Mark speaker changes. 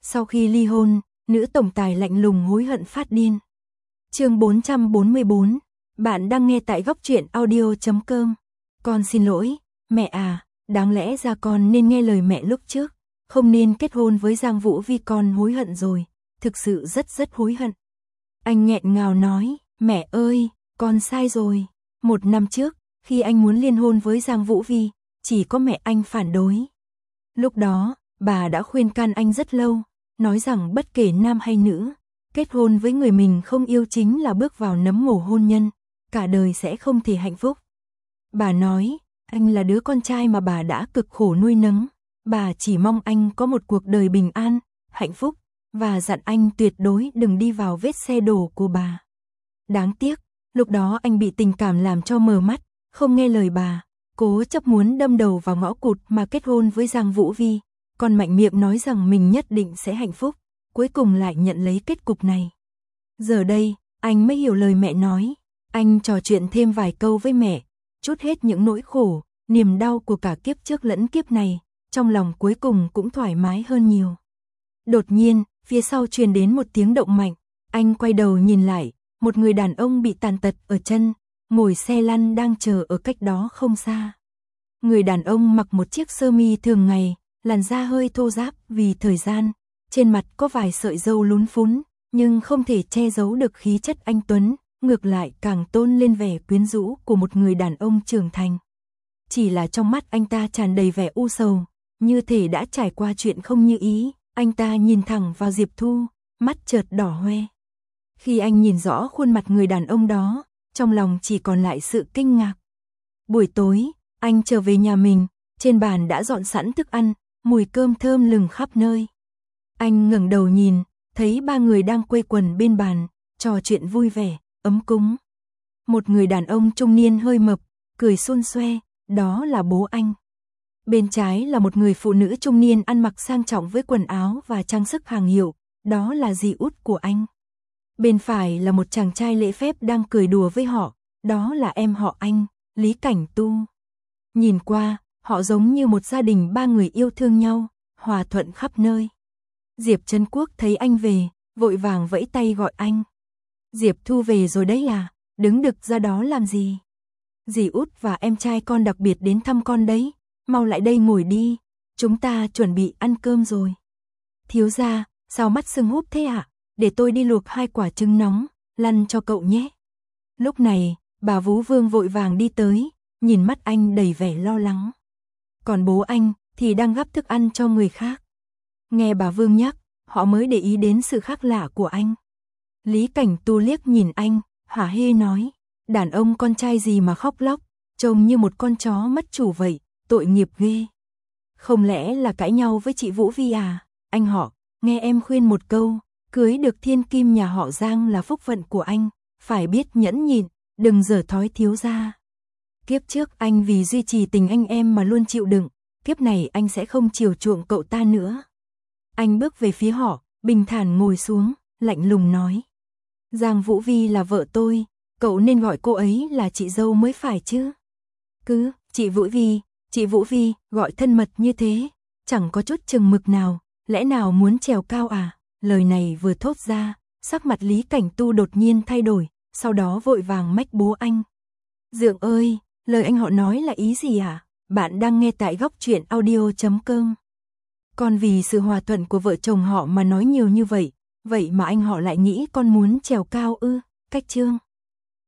Speaker 1: Sau khi ly hôn, nữ tổng tài lạnh lùng hối hận phát điên. Chương 444, bạn đang nghe tại góc truyện audio.com. Con xin lỗi, mẹ à, đáng lẽ ra con nên nghe lời mẹ lúc trước, không nên kết hôn với Giang Vũ Vi, con hối hận rồi, thực sự rất hối hận. Anh nghẹn ngào nói, mẹ ơi, con sai rồi. 1 năm trước, khi anh muốn liên hôn với Giang Vũ Vi, chỉ có mẹ anh phản đối. Lúc đó, bà đã khuyên can anh rất lâu, nói rằng bất kể nam hay nữ, kết hôn với người mình không yêu chính là bước vào nấm mồ hôn nhân, cả đời sẽ không thể hạnh phúc. Bà nói, anh là đứa con trai mà bà đã cực khổ nuôi nấng, bà chỉ mong anh có một cuộc đời bình an, hạnh phúc, và dặn anh tuyệt đối đừng đi vào vết xe đổ của bà. Đáng tiếc, lúc đó anh bị tình cảm làm cho mờ mắt, không nghe lời bà, cố chấp muốn đâm đầu vào ngõ cụt mà kết hôn với Giang Vũ Vi, còn mạnh miệng nói rằng mình nhất định sẽ hạnh phúc, cuối cùng lại nhận lấy kết cục này. Giờ đây, anh mới hiểu lời mẹ nói, anh trò chuyện thêm vài câu với mẹ, trút hết những nỗi khổ, niềm đau của cả kiếp trước lẫn kiếp này, trong lòng cuối cùng cũng thoải mái hơn nhiều. Đột nhiên, phía sau truyền đến một tiếng động mạnh, anh quay đầu nhìn lại, một người đàn ông bị tàn tật ở chân, ngồi xe lăn đang chờ ở cách đó không xa. Người đàn ông mặc một chiếc sơ mi thường ngày, làn da hơi thô ráp vì thời gian, trên mặt có vài sợi râu lún phún, nhưng không thể che giấu được khí chất anh tuấn, ngược lại càng tôn lên vẻ quyến rũ của một người đàn ông trưởng thành. Chỉ là trong mắt anh ta tràn đầy vẻ u sầu, như thể đã trải qua chuyện không như ý, anh ta nhìn thẳng vào Diệp Thu, mắt chợt đỏ hoe. Khi anh nhìn rõ khuôn mặt người đàn ông đó, trong lòng chỉ còn lại sự kinh ngạc. Buổi tối, anh trở về nhà mình, trên bàn đã dọn sẵn thức ăn, mùi cơm thơm lừng khắp nơi. Anh ngẩng đầu nhìn, thấy 3 người đang quây quần bên bàn, trò chuyện vui vẻ, ấm cúng. Một người đàn ông trung niên hơi mập, cười xun xoe, đó là bố anh. Bên trái là một người phụ nữ trung niên ăn mặc sang trọng với quần áo và trang sức hàng hiệu, đó là dì út của anh. Bên phải là một chàng trai lễ phép đang cười đùa với họ, đó là em họ anh, Lý Cảnh Tu. Nhìn qua, họ giống như một gia đình 3 người yêu thương nhau, hòa thuận khắp nơi. Diệp Trấn Quốc thấy anh về, vội vàng vẫy tay gọi anh. Diệp Thu về rồi đấy à, đứng đực ra đó làm gì? Dì út và em trai con đặc biệt đến thăm con đấy, mau lại đây ngồi đi, chúng ta chuẩn bị ăn cơm rồi. Thiếu gia, sao mắt sưng húp thế ạ? Để tôi đi luộc 2 quả trứng nóng, lăn cho cậu nhé. Lúc này, bà Vú Vương vội vàng đi tới, nhìn mắt anh đầy vẻ lo lắng. Còn bố anh thì đang gắp thức ăn cho người khác. Nghe bà Vương nhắc, họ mới để ý đến sự khác lạ của anh. Lý Cảnh Tu liếc nhìn anh, hả hê nói, đàn ông con trai gì mà khóc lóc, trông như một con chó mất chủ vậy, tội nghiệp ghê. Không lẽ là cãi nhau với chị Vũ Vi à? Anh họ, nghe em khuyên một câu, cưới được thiên kim nhà họ Giang là phúc phận của anh, phải biết nhẫn nhịn, đừng dở thói thiếu gia. Kiếp trước anh vì duy trì tình anh em mà luôn chịu đựng, kiếp này anh sẽ không chiều chuộng cậu ta nữa. Anh bước về phía họ, bình thản ngồi xuống, lạnh lùng nói. Giang Vũ Vi là vợ tôi, cậu nên gọi cô ấy là chị dâu mới phải chứ. Cứ, chị Vũ Vi, gọi thân mật như thế, chẳng có chút chừng mực nào, lẽ nào muốn trèo cao à? Lời này vừa thốt ra, sắc mặt Lý Cảnh Tu đột nhiên thay đổi, sau đó vội vàng mách bố anh. Dượng ơi, lời anh họ nói là ý gì à? Bạn đang nghe tại góc truyện audio.com. Con vì sự hòa thuận của vợ chồng họ mà nói nhiều như vậy, vậy mà anh họ lại nghĩ con muốn trèo cao ư? Cách chương.